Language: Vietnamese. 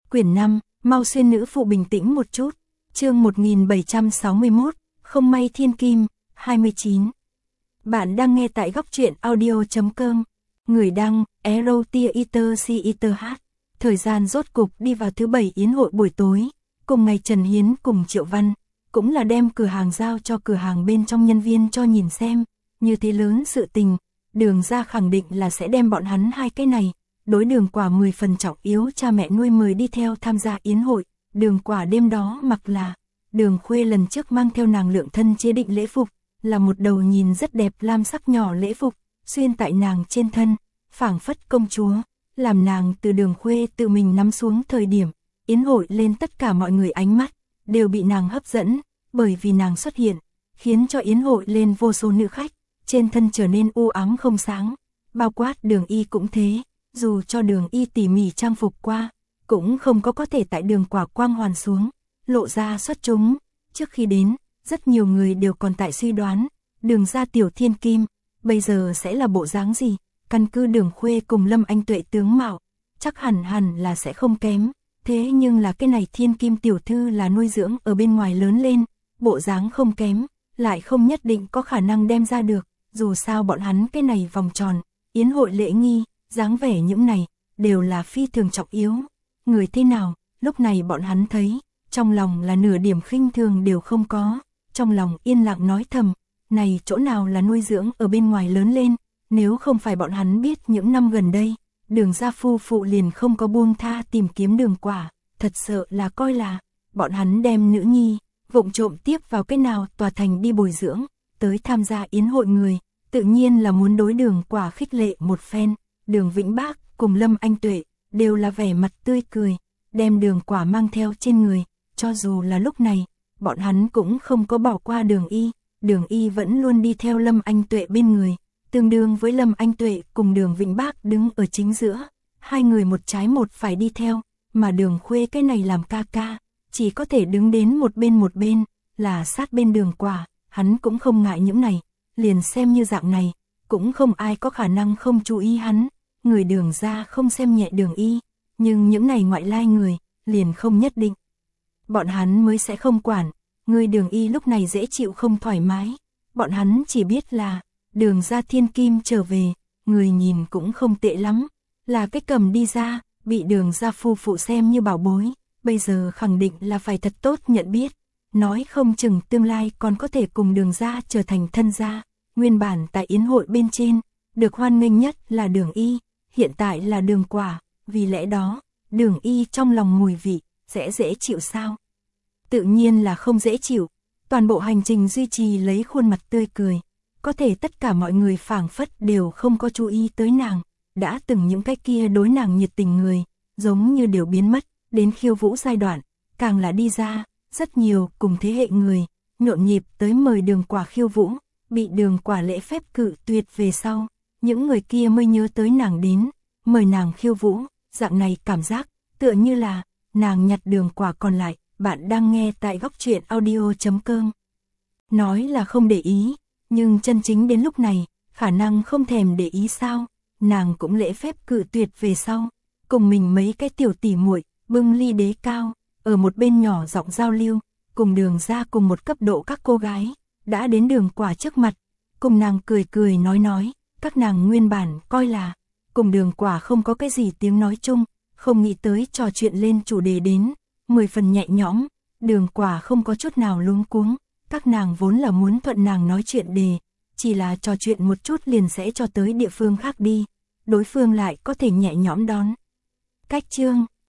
Quyển 5, mau xuyên nữ phụ bình tĩnh một chút. Chương 1761, không may thiên kim, 29. Bạn đang nghe tại góc truyện audio.com. Người đăng, Erotiaiter. Thời gian rốt cục đi vào thứ 7 yến hội buổi tối. Cùng ngày Trần Hiến cùng Triệu Văn, cũng là đem cửa hàng giao cho cửa hàng bên trong nhân viên cho nhìn xem. Như thế lớn sự tình, Đường ra khẳng định là sẽ đem bọn hắn hai cái này. Đối Đường Quả 10 phần trọng yếu cha mẹ nuôi mời đi theo tham gia yến hội. Đường Quả đêm đó mặc là Đường Khuê lần trước mang theo nàng lượng thân chế định lễ phục, là một đầu nhìn rất đẹp lam sắc nhỏ lễ phục, xuyên tại nàng trên thân, phảng phất công chúa, làm nàng từ Đường Khuê tự mình nắm xuống thời điểm, yến hội lên tất cả mọi người ánh mắt, đều bị nàng hấp dẫn, bởi vì nàng xuất hiện, khiến cho yến hội lên vô số nữ khách, trên thân trở nên u ám không sáng, bao quát Đường Y cũng thế, dù cho Đường Y tỉ mỉ trang phục qua, cũng không có thể tại Đường Quả quang hoàn xuống, lộ ra xuất chúng. Trước khi đến, rất nhiều người đều còn tại suy đoán, Đường ra tiểu thiên kim, bây giờ sẽ là bộ dáng gì, căn cứ Đường Khuê cùng Lâm Anh Tuệ tướng mạo, chắc hẳn là sẽ không kém, thế nhưng là cái này thiên kim tiểu thư là nuôi dưỡng ở bên ngoài lớn lên, bộ dáng không kém, lại không nhất định có khả năng đem ra được, dù sao bọn hắn cái này vòng tròn, yến hội lễ nghi, dáng vẻ những này, đều là phi thường trọng yếu. Người thế nào, lúc này bọn hắn thấy, trong lòng là nửa điểm khinh thường đều không có, trong lòng yên lặng nói thầm, này chỗ nào là nuôi dưỡng ở bên ngoài lớn lên, nếu không phải bọn hắn biết những năm gần đây, Đường gia phu phụ liền không có buông tha tìm kiếm Đường Quả, thật sợ là coi là, bọn hắn đem nữ nhi, vụng trộm tiếp vào cái nào tòa thành đi bồi dưỡng, tới tham gia yến hội người, tự nhiên là muốn đối Đường Quả khích lệ một phen. Đường Vĩnh Bác cùng Lâm Anh Tuệ đều là vẻ mặt tươi cười, đem Đường Quả mang theo trên người, cho dù là lúc này, bọn hắn cũng không có bỏ qua Đường Y vẫn luôn đi theo Lâm Anh Tuệ bên người, tương đương với Lâm Anh Tuệ cùng Đường Vĩnh Bác đứng ở chính giữa, hai người một trái một phải đi theo, mà Đường Khuê cái này làm ca ca, chỉ có thể đứng đến một bên, là sát bên Đường Quả, hắn cũng không ngại những này, liền xem như dạng này, cũng không ai có khả năng không chú ý hắn. Người Đường ra không xem nhẹ Đường Y, nhưng những này ngoại lai người, liền không nhất định. Bọn hắn mới sẽ không quản, người Đường Y lúc này dễ chịu không thoải mái, bọn hắn chỉ biết là, Đường ra thiên kim trở về, người nhìn cũng không tệ lắm, là cái cầm đi ra, bị Đường ra phu phụ xem như bảo bối, bây giờ khẳng định là phải thật tốt nhận biết, nói không chừng tương lai còn có thể cùng Đường ra trở thành thân gia. Nguyên bản tại yến hội bên trên, được hoan nghênh nhất là Đường Y, hiện tại là Đường Quả, vì lẽ đó, Đường Y trong lòng mùi vị, sẽ dễ chịu sao? Tự nhiên là không dễ chịu, toàn bộ hành trình duy trì lấy khuôn mặt tươi cười, có thể tất cả mọi người phảng phất đều không có chú ý tới nàng, đã từng những cái kia đối nàng nhiệt tình người, giống như đều biến mất, đến khiêu vũ giai đoạn, càng là đi ra, rất nhiều cùng thế hệ người, nhộn nhịp tới mời Đường Quả khiêu vũ, bị Đường Quả lễ phép cự tuyệt về sau, những người kia mới nhớ tới nàng đến, mời nàng khiêu vũ, dạng này cảm giác, tựa như là, nàng nhặt Đường Quả còn lại, bạn đang nghe tại góc truyện audio.com. Nói là không để ý, nhưng chân chính đến lúc này, khả năng không thèm để ý sao, nàng cũng lễ phép cự tuyệt về sau, cùng mình mấy cái tiểu tỉ muội bưng ly đế cao, ở một bên nhỏ giọng giao lưu, cùng Đường ra cùng một cấp độ các cô gái, đã đến Đường Quả trước mặt, cùng nàng cười nói, các nàng nguyên bản coi là, cùng Đường Quả không có cái gì tiếng nói chung, không nghĩ tới trò chuyện lên chủ đề đến, 10 phần nhẹ nhõm, Đường Quả không có chút nào luống cuống, các nàng vốn là muốn thuận nàng nói chuyện đề, chỉ là trò chuyện một chút liền sẽ cho tới địa phương khác đi, đối phương lại có thể nhẹ nhõm đón. Cách chương